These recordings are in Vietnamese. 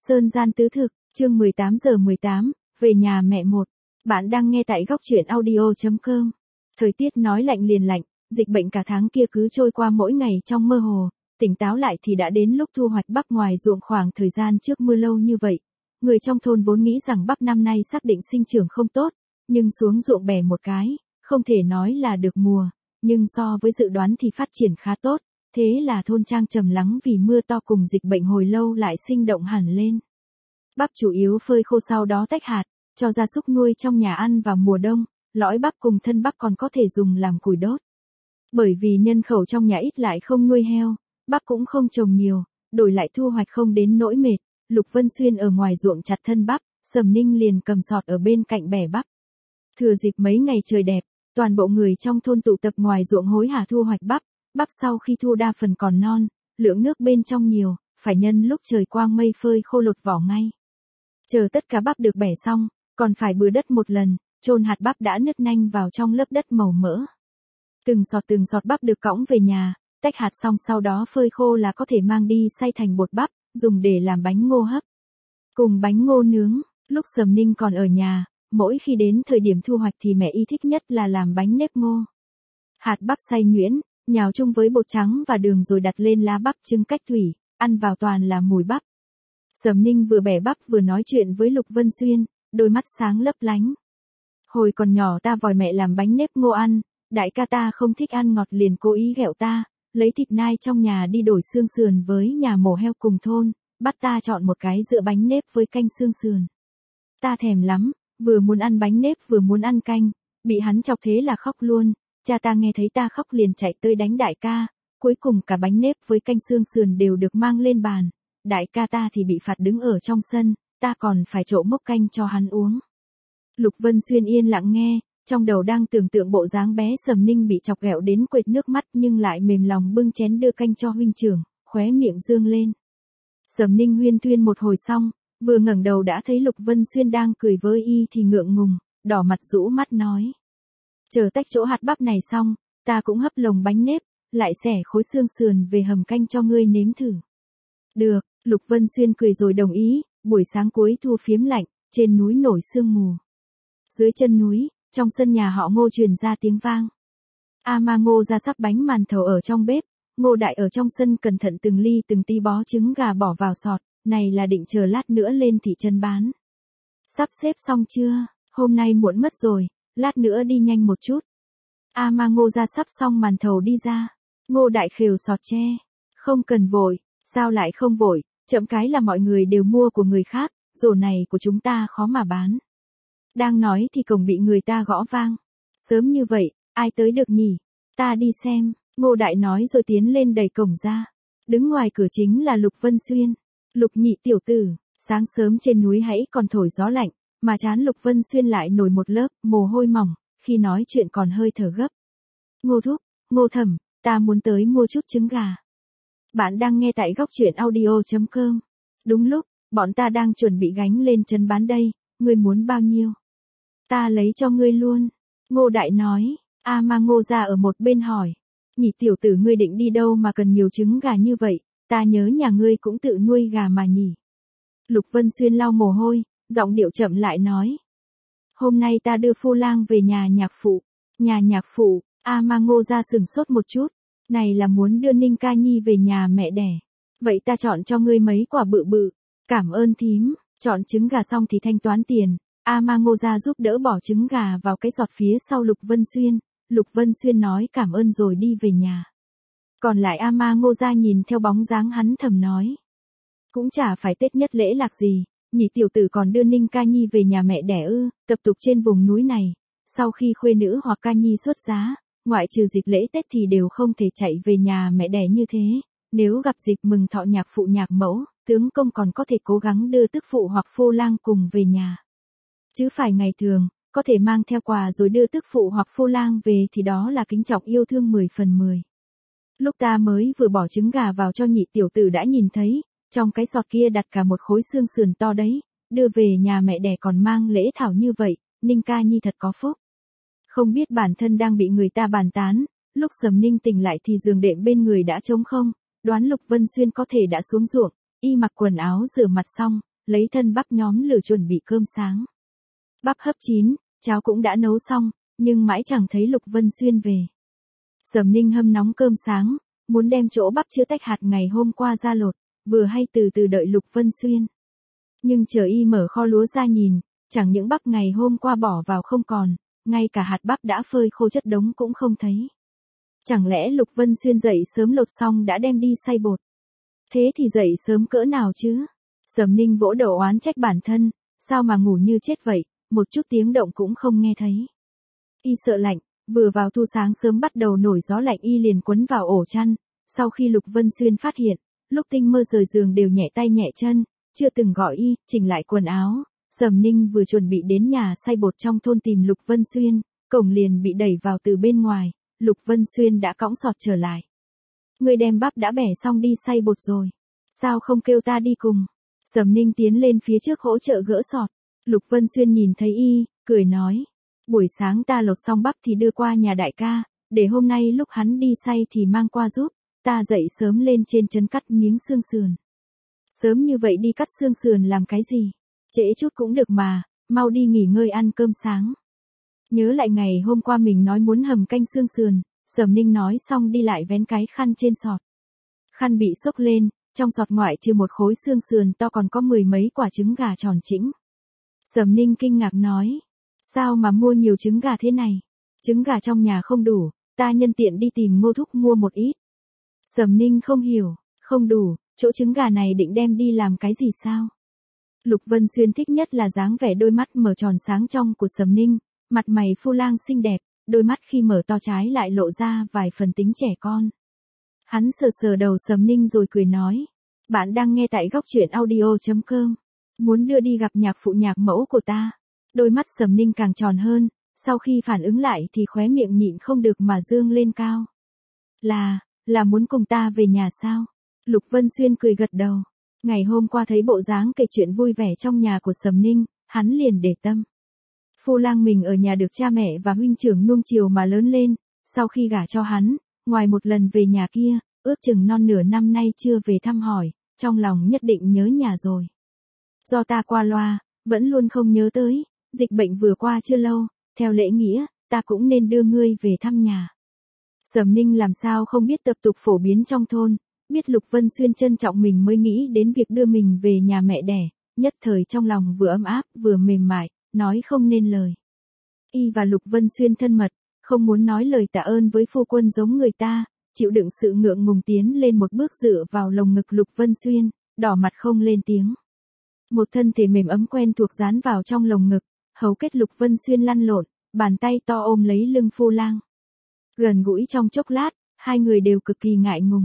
Sơn gian tứ thực, chương 18:18, về nhà mẹ một. Bạn đang nghe tại góc truyện audio.com. Thời tiết nói lạnh liền lạnh, dịch bệnh cả tháng kia cứ trôi qua mỗi ngày trong mơ hồ, tỉnh táo lại thì đã đến lúc thu hoạch bắp ngoài ruộng. Khoảng thời gian trước mưa lâu như vậy, người trong thôn vốn nghĩ rằng bắp năm nay xác định sinh trưởng không tốt, nhưng xuống ruộng bẻ một cái, không thể nói là được mùa, nhưng so với dự đoán thì phát triển khá tốt. Thế là thôn trang trầm lắng vì mưa to cùng dịch bệnh hồi lâu lại sinh động hẳn lên. Bắp chủ yếu phơi khô sau đó tách hạt, cho gia súc nuôi trong nhà ăn vào mùa đông, lõi bắp cùng thân bắp còn có thể dùng làm củi đốt. Bởi vì nhân khẩu trong nhà ít lại không nuôi heo, bắp cũng không trồng nhiều, đổi lại thu hoạch không đến nỗi mệt. Lục Vân Xuyên ở ngoài ruộng chặt thân bắp, Sầm Ninh liền cầm sọt ở bên cạnh bẻ bắp. Thừa dịp mấy ngày trời đẹp, toàn bộ người trong thôn tụ tập ngoài ruộng hối hả thu hoạch bắp. Bắp sau khi thu đa phần còn non, lượng nước bên trong nhiều, phải nhân lúc trời quang mây phơi khô lột vỏ ngay. Chờ tất cả bắp được bẻ xong, còn phải bừa đất một lần, chôn hạt bắp đã nứt nanh vào trong lớp đất màu mỡ. Từng giọt bắp được cõng về nhà, tách hạt xong sau đó phơi khô là có thể mang đi xay thành bột bắp, dùng để làm bánh ngô hấp. Cùng bánh ngô nướng, lúc Sầm Ninh còn ở nhà, mỗi khi đến thời điểm thu hoạch thì mẹ y thích nhất là làm bánh nếp ngô. Hạt bắp xay nhuyễn, nhào chung với bột trắng và đường rồi đặt lên lá bắp trưng cách thủy, ăn vào toàn là mùi bắp. Sầm Ninh vừa bẻ bắp vừa nói chuyện với Lục Vân Xuyên, đôi mắt sáng lấp lánh. Hồi còn nhỏ ta vòi mẹ làm bánh nếp ngô ăn, đại ca ta không thích ăn ngọt liền cố ý ghẹo ta, lấy thịt nai trong nhà đi đổi xương sườn với nhà mổ heo cùng thôn, bắt ta chọn một cái giữa bánh nếp với canh xương sườn. Ta thèm lắm, vừa muốn ăn bánh nếp vừa muốn ăn canh, bị hắn chọc thế là khóc luôn. Cha ta nghe thấy ta khóc liền chạy tới đánh đại ca, cuối cùng cả bánh nếp với canh xương sườn đều được mang lên bàn. Đại ca ta thì bị phạt đứng ở trong sân, ta còn phải trộn mốc canh cho hắn uống. Lục Vân Xuyên yên lặng nghe, trong đầu đang tưởng tượng bộ dáng bé Sầm Ninh bị chọc ghẹo đến quệt nước mắt nhưng lại mềm lòng bưng chén đưa canh cho huynh trưởng, khóe miệng dương lên. Sầm Ninh huyên thuyên một hồi xong, vừa ngẩng đầu đã thấy Lục Vân Xuyên đang cười với y thì ngượng ngùng, đỏ mặt rũ mắt nói. Chờ tách chỗ hạt bắp này xong, ta cũng hấp lồng bánh nếp, lại xẻ khối xương sườn về hầm canh cho ngươi nếm thử. Được, Lục Vân Xuyên cười rồi đồng ý. Buổi sáng cuối thu phiếm lạnh, trên núi nổi sương mù. Dưới chân núi, trong sân nhà họ Ngô truyền ra tiếng vang. Ma Ngô ra sắp bánh màn thầu ở trong bếp, Ngô Đại ở trong sân cẩn thận từng ly từng tí bó trứng gà bỏ vào sọt, này là định chờ lát nữa lên thị trấn bán. Sắp xếp xong chưa? Hôm nay muộn mất rồi. Lát nữa đi nhanh một chút. Ma Ngô ra sắp xong màn thầu đi ra. Ngô Đại khều sọt tre. Không cần vội. Sao lại không vội? Chậm cái là mọi người đều mua của người khác, rổ này của chúng ta khó mà bán. Đang nói thì cổng bị người ta gõ vang. Sớm như vậy, ai tới được nhỉ? Ta đi xem. Ngô Đại nói rồi tiến lên đẩy cổng ra. Đứng ngoài cửa chính là Lục Vân Xuyên. Lục nhị tiểu tử, sáng sớm trên núi hãy còn thổi gió lạnh. Mà trán Lục Vân Xuyên lại nổi một lớp mồ hôi mỏng, khi nói chuyện còn hơi thở gấp. Ngô thúc, Ngô thẩm, ta muốn tới mua chút trứng gà. Bạn đang nghe tại góc truyện audio.com. Đúng lúc, bọn ta đang chuẩn bị gánh lên trấn bán đây, ngươi muốn bao nhiêu? Ta lấy cho ngươi luôn. Ngô Đại nói. Ma Ngô ra ở một bên hỏi. Nhị tiểu tử ngươi định đi đâu mà cần nhiều trứng gà như vậy, ta nhớ nhà ngươi cũng tự nuôi gà mà nhỉ. Lục Vân Xuyên lau mồ hôi. Giọng điệu chậm lại nói. Hôm nay ta đưa Phu Lang về nhà nhạc phụ. Nhà nhạc phụ, Ma Ngô ra sừng sốt một chút. Này là muốn đưa Ninh Ca Nhi về nhà mẹ đẻ. Vậy ta chọn cho ngươi mấy quả bự bự. Cảm ơn thím. Chọn trứng gà xong thì thanh toán tiền. Ma Ngô ra giúp đỡ bỏ trứng gà vào cái giọt phía sau Lục Vân Xuyên. Lục Vân Xuyên nói cảm ơn rồi đi về nhà. Còn lại Ma Ngô ra nhìn theo bóng dáng hắn thầm nói. Cũng chả phải Tết nhất lễ lạc gì. Nhị tiểu tử còn đưa Ninh Ca Nhi về nhà mẹ đẻ ư? Tập tục trên vùng núi này, sau khi khuê nữ hoặc ca nhi xuất giá, ngoại trừ dịp lễ Tết thì đều không thể chạy về nhà mẹ đẻ như thế. Nếu gặp dịp mừng thọ nhạc phụ nhạc mẫu, tướng công còn có thể cố gắng đưa tức phụ hoặc Phu Lang cùng về nhà. Chứ phải ngày thường, có thể mang theo quà rồi đưa tức phụ hoặc Phu Lang về thì đó là kính trọng yêu thương 10 phần 10. Lúc ta mới vừa bỏ trứng gà vào cho nhị tiểu tử đã nhìn thấy. Trong cái sọt kia đặt cả một khối xương sườn to đấy, đưa về nhà mẹ đẻ còn mang lễ thảo như vậy, Ninh Ca Nhi thật có phúc. Không biết bản thân đang bị người ta bàn tán, lúc Sầm Ninh tỉnh lại thì giường đệm bên người đã trống không, đoán Lục Vân Xuyên có thể đã xuống ruộng, y mặc quần áo rửa mặt xong, lấy thân bắp nhóm lửa chuẩn bị cơm sáng. Bắp hấp chín, cháo cũng đã nấu xong, nhưng mãi chẳng thấy Lục Vân Xuyên về. Sầm Ninh hâm nóng cơm sáng, muốn đem chỗ bắp chưa tách hạt ngày hôm qua ra lột, vừa hay từ từ đợi Lục Vân Xuyên. Nhưng chờ y mở kho lúa ra nhìn, chẳng những bắp ngày hôm qua bỏ vào không còn, ngay cả hạt bắp đã phơi khô chất đống cũng không thấy. Chẳng lẽ Lục Vân Xuyên dậy sớm lột xong đã đem đi xay bột? Thế thì dậy sớm cỡ nào chứ? Sầm Ninh vỗ đầu oán trách bản thân, sao mà ngủ như chết vậy, một chút tiếng động cũng không nghe thấy. Y sợ lạnh, vừa vào thu sáng sớm bắt đầu nổi gió lạnh y liền quấn vào ổ chăn, sau khi Lục Vân Xuyên phát hiện, lúc tinh mơ rời giường đều nhẹ tay nhẹ chân, chưa từng gọi y, chỉnh lại quần áo. Sầm Ninh vừa chuẩn bị đến nhà xay bột trong thôn tìm Lục Vân Xuyên, cổng liền bị đẩy vào từ bên ngoài, Lục Vân Xuyên đã cõng sọt trở lại. Người đem bắp đã bẻ xong đi xay bột rồi, sao không kêu ta đi cùng? Sầm Ninh tiến lên phía trước hỗ trợ gỡ sọt. Lục Vân Xuyên nhìn thấy y, cười nói, buổi sáng ta lột xong bắp thì đưa qua nhà đại ca, để hôm nay lúc hắn đi xay thì mang qua giúp, ta dậy sớm lên trên trấn cắt miếng xương sườn. Sớm như vậy đi cắt xương sườn làm cái gì? Trễ chút cũng được mà, mau đi nghỉ ngơi ăn cơm sáng. Nhớ lại ngày hôm qua mình nói muốn hầm canh xương sườn, Sầm Ninh nói xong đi lại vén cái khăn trên sọt. Khăn bị xốc lên, trong sọt ngoại trừ một khối xương sườn to còn có 10 mấy quả trứng gà tròn chỉnh. Sầm Ninh kinh ngạc nói, sao mà mua nhiều trứng gà thế này? Trứng gà trong nhà không đủ, ta nhân tiện đi tìm Ngô Thúc mua một ít. Sầm Ninh không hiểu, không đủ, chỗ trứng gà này định đem đi làm cái gì sao? Lục Vân Xuyên thích nhất là dáng vẻ đôi mắt mở tròn sáng trong của Sầm Ninh, mặt mày phu lang xinh đẹp, đôi mắt khi mở to trái lại lộ ra vài phần tính trẻ con. Hắn sờ sờ đầu Sầm Ninh rồi cười nói, bạn đang nghe tại góc truyện audio.com, muốn đưa đi gặp nhạc phụ nhạc mẫu của ta. Đôi mắt Sầm Ninh càng tròn hơn, sau khi phản ứng lại thì khóe miệng nhịn không được mà dương lên cao. Là muốn cùng ta về nhà sao? Lục Vân Xuyên cười gật đầu. Ngày hôm qua thấy bộ dáng kể chuyện vui vẻ trong nhà của Sầm Ninh, hắn liền để tâm. Phu lang mình ở nhà được cha mẹ và huynh trưởng nuông chiều mà lớn lên, sau khi gả cho hắn, ngoài một lần về nhà kia, ước chừng non nửa năm nay chưa về thăm hỏi, trong lòng nhất định nhớ nhà rồi. Do ta qua loa, vẫn luôn không nhớ tới, dịch bệnh vừa qua chưa lâu, theo lễ nghĩa, ta cũng nên đưa ngươi về thăm nhà. Sầm Ninh làm sao không biết tập tục phổ biến trong thôn, biết Lục Vân Xuyên trân trọng mình mới nghĩ đến việc đưa mình về nhà mẹ đẻ, nhất thời trong lòng vừa ấm áp vừa mềm mại, nói không nên lời. Y và Lục Vân Xuyên thân mật, không muốn nói lời tạ ơn với phu quân giống người ta, chịu đựng sự ngượng ngùng tiến lên một bước dựa vào lồng ngực Lục Vân Xuyên, đỏ mặt không lên tiếng. Một thân thể mềm ấm quen thuộc dán vào trong lồng ngực, hầu kết Lục Vân Xuyên lăn lộn, bàn tay to ôm lấy lưng phu lang. Gần gũi trong chốc lát, hai người đều cực kỳ ngại ngùng.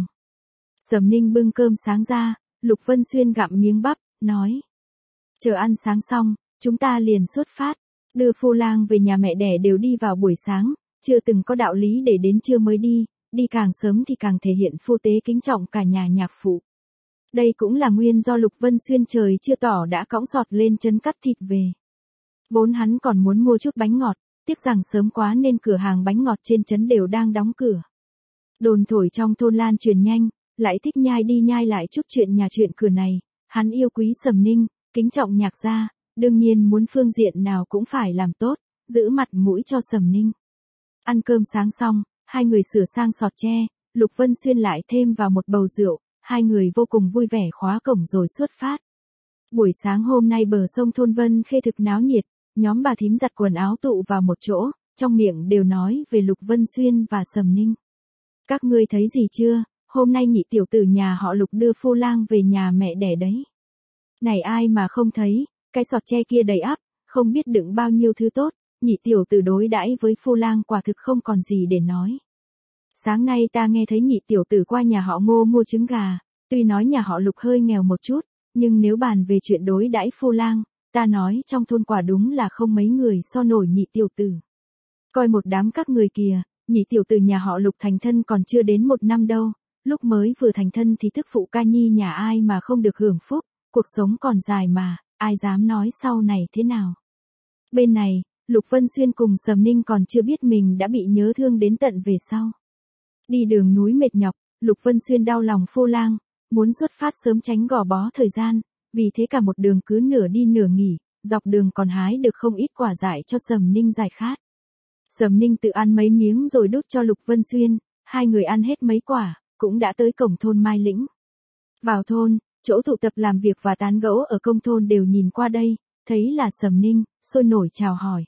Sầm Ninh bưng cơm sáng ra, Lục Vân Xuyên gặm miếng bắp, nói. Chờ ăn sáng xong, chúng ta liền xuất phát, đưa phu lang về nhà mẹ đẻ đều đi vào buổi sáng, chưa từng có đạo lý để đến trưa mới đi càng sớm thì càng thể hiện phu tế kính trọng cả nhà nhạc phụ. Đây cũng là nguyên do Lục Vân Xuyên trời chưa tỏ đã cõng sọt lên trấn cắt thịt về. Vốn hắn còn muốn mua chút bánh ngọt, tiếc rằng sớm quá nên cửa hàng bánh ngọt trên trấn đều đang đóng cửa. Đồn thổi trong thôn lan truyền nhanh, lại thích nhai đi nhai lại chút chuyện nhà chuyện cửa này, hắn yêu quý Sầm Ninh, kính trọng nhạc gia, đương nhiên muốn phương diện nào cũng phải làm tốt, giữ mặt mũi cho Sầm Ninh. Ăn cơm sáng xong, hai người sửa sang sọt tre, Lục Vân Xuyên lại thêm vào một bầu rượu, hai người vô cùng vui vẻ khóa cổng rồi xuất phát. Buổi sáng hôm nay bờ sông thôn Vân Khê thực náo nhiệt, nhóm bà thím giặt quần áo tụ vào một chỗ, trong miệng đều nói về Lục Vân Xuyên và Sầm Ninh. Các ngươi thấy gì chưa, hôm nay nhị tiểu tử nhà họ Lục đưa phu lang về nhà mẹ đẻ đấy. Này ai mà không thấy, cái sọt tre kia đầy ắp, không biết đựng bao nhiêu thứ tốt, nhị tiểu tử đối đãi với phu lang quả thực không còn gì để nói. Sáng nay ta nghe thấy nhị tiểu tử qua nhà họ Ngô mua trứng gà, tuy nói nhà họ Lục hơi nghèo một chút, nhưng nếu bàn về chuyện đối đãi phu lang, ta nói trong thôn quả đúng là không mấy người so nổi nhị tiểu tử. Coi một đám các người kìa, nhị tiểu tử nhà họ Lục thành thân còn chưa đến 1 năm đâu, lúc mới vừa thành thân thì tức phụ ca nhi nhà ai mà không được hưởng phúc, cuộc sống còn dài mà, ai dám nói sau này thế nào. Bên này, Lục Vân Xuyên cùng Sầm Ninh còn chưa biết mình đã bị nhớ thương đến tận về sau. Đi đường núi mệt nhọc, Lục Vân Xuyên đau lòng phu lang, muốn xuất phát sớm tránh gò bó thời gian, Vì thế cả một đường cứ nửa đi nửa nghỉ, dọc đường còn hái được không ít quả dại cho Sầm Ninh giải khát. Sầm Ninh tự ăn mấy miếng rồi đút cho Lục Vân Xuyên, hai người ăn hết mấy quả, cũng đã tới cổng thôn Mai Lĩnh. Vào thôn, chỗ tụ tập làm việc và tán gẫu ở công thôn đều nhìn qua đây, thấy là Sầm Ninh, sôi nổi chào hỏi.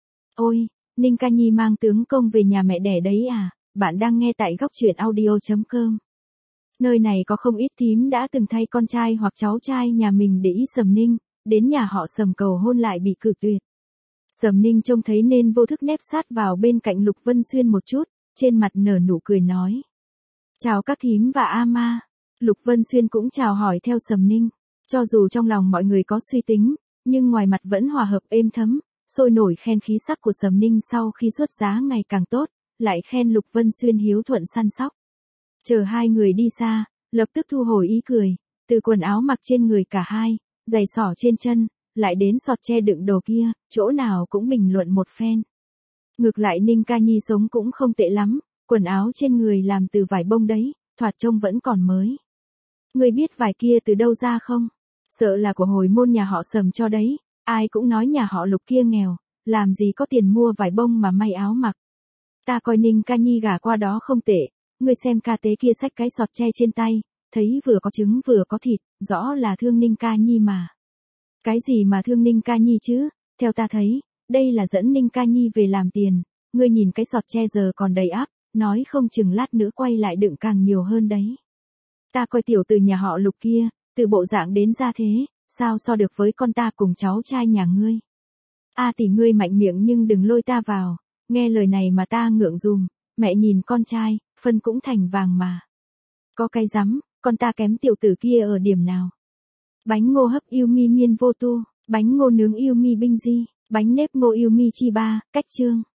Ôi, Ninh ca nhi mang tướng công về nhà mẹ đẻ đấy à, bạn đang nghe tại góc truyện audio.com. Nơi này có không ít thím đã từng thay con trai hoặc cháu trai nhà mình để ý Sầm Ninh, đến nhà họ Sầm cầu hôn lại bị cự tuyệt. Sầm Ninh trông thấy nên vô thức nép sát vào bên cạnh Lục Vân Xuyên một chút, trên mặt nở nụ cười nói. Chào các thím và ama. Lục Vân Xuyên cũng chào hỏi theo Sầm Ninh. Cho dù trong lòng mọi người có suy tính, nhưng ngoài mặt vẫn hòa hợp êm thấm, sôi nổi khen khí sắc của Sầm Ninh sau khi xuất giá ngày càng tốt, lại khen Lục Vân Xuyên hiếu thuận săn sóc. Chờ hai người đi xa, lập tức thu hồi ý cười, từ quần áo mặc trên người cả hai, giày xỏ trên chân, lại đến sọt tre đựng đồ kia, chỗ nào cũng bình luận một phen. Ngược lại Ninh ca nhi sống cũng không tệ lắm, quần áo trên người làm từ vải bông đấy, thoạt trông vẫn còn mới. Ngươi biết vải kia từ đâu ra không? Sợ là của hồi môn nhà họ Sầm cho đấy, ai cũng nói nhà họ Lục kia nghèo, làm gì có tiền mua vải bông mà may áo mặc. Ta coi Ninh ca nhi gả qua đó không tệ, ngươi xem ca tế kia xách cái sọt tre trên tay, thấy vừa có trứng vừa có thịt, rõ là thương Ninh ca nhi mà. Cái gì mà thương Ninh ca nhi chứ, theo ta thấy, đây là dẫn Ninh ca nhi về làm tiền, ngươi nhìn cái sọt tre giờ còn đầy ắp, nói không chừng lát nữa quay lại đựng càng nhiều hơn đấy. Ta coi tiểu từ nhà họ Lục kia, từ bộ dạng đến ra thế, sao so được với con ta cùng cháu trai nhà ngươi. Tỷ ngươi mạnh miệng nhưng đừng lôi ta vào, nghe lời này mà ta ngượng dùm, mẹ nhìn con trai, phân cũng thành vàng mà. Có cái rắm, con ta kém tiểu tử kia ở điểm nào? Bánh ngô hấp yêu mi miên vô tu, bánh ngô nướng yêu mi binh di, bánh nếp ngô yêu mi chi ba, cách chương.